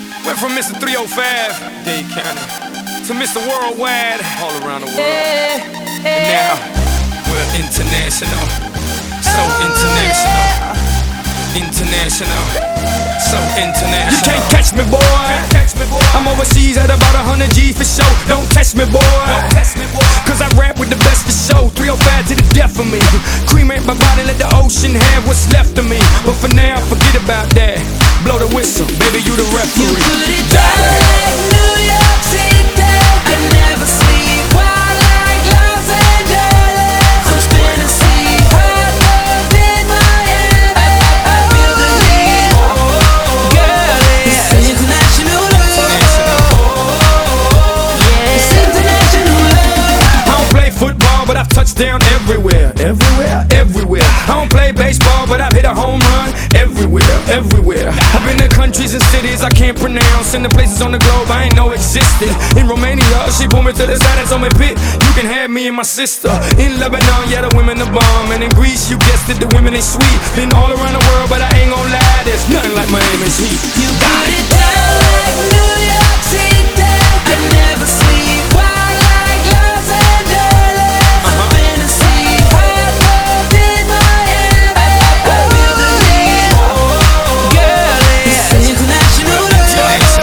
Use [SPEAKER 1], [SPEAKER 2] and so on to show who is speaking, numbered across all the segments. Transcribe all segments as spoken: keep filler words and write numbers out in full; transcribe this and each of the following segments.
[SPEAKER 1] Went from Mister three oh five, Dade County, to Mister Worldwide, all around the world. And now, we're international, so international, international, so international. You can't catch me, boy. I'm overseas at about a hundred G's for show. Don't test me, boy. Cause I rap with the best for show. three oh five to the death of me. Cremate my body, let the ocean have what's left of me. But for now, forget about that. Blow the whistle, baby, you the referee.
[SPEAKER 2] You put it down like New York City. I never sleep while like Los Angeles. I'm spinning sea, hot love in my hand. I, I, I feel the heat, girl. It's international love. Yeah, it's international love.
[SPEAKER 1] I don't play football, but I've touched down everywhere, everywhere, everywhere. I don't play baseball, but I've hit a home run everywhere, everywhere. I've been to countries and cities I can't pronounce, and the places on the globe I ain't know existed. In Romania, she pulled me to the side and told me, "Pit, you can have me and my sister." In Lebanon, yeah, the women are bomb, and in Greece, you guessed it, the women ain't sweet. Been all around the world, but I ain't gon' lie, there's nothing like Miami's heat.
[SPEAKER 2] You put it down like New York City. I never sleep while like Los Angeles. I'm spinning sea, hot love in my hand. I, I, I feel the heat, girl. It's international love.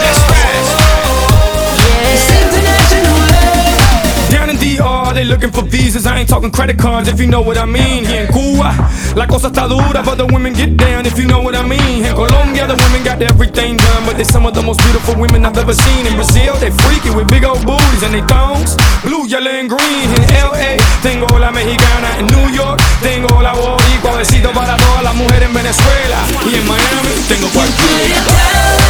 [SPEAKER 2] Yeah, it's international love.
[SPEAKER 1] Down in D R, they looking for visas. I ain't talking credit cards, if you know what I mean. Here in Cuba, la cosa está dura, but the women get down, if you know what I mean. In Colombia, the women got everything done, but they're some of the most beautiful women I've ever seen. In Brazil, they freaky with big old booties and they thongs, blue, yellow, and green. In L A, tengo la mexicana. In New York, tengo la boricua. Besito para todas las mujeres en Venezuela. Y en Miami, tengo
[SPEAKER 2] Put it
[SPEAKER 1] cualquiera.
[SPEAKER 2] down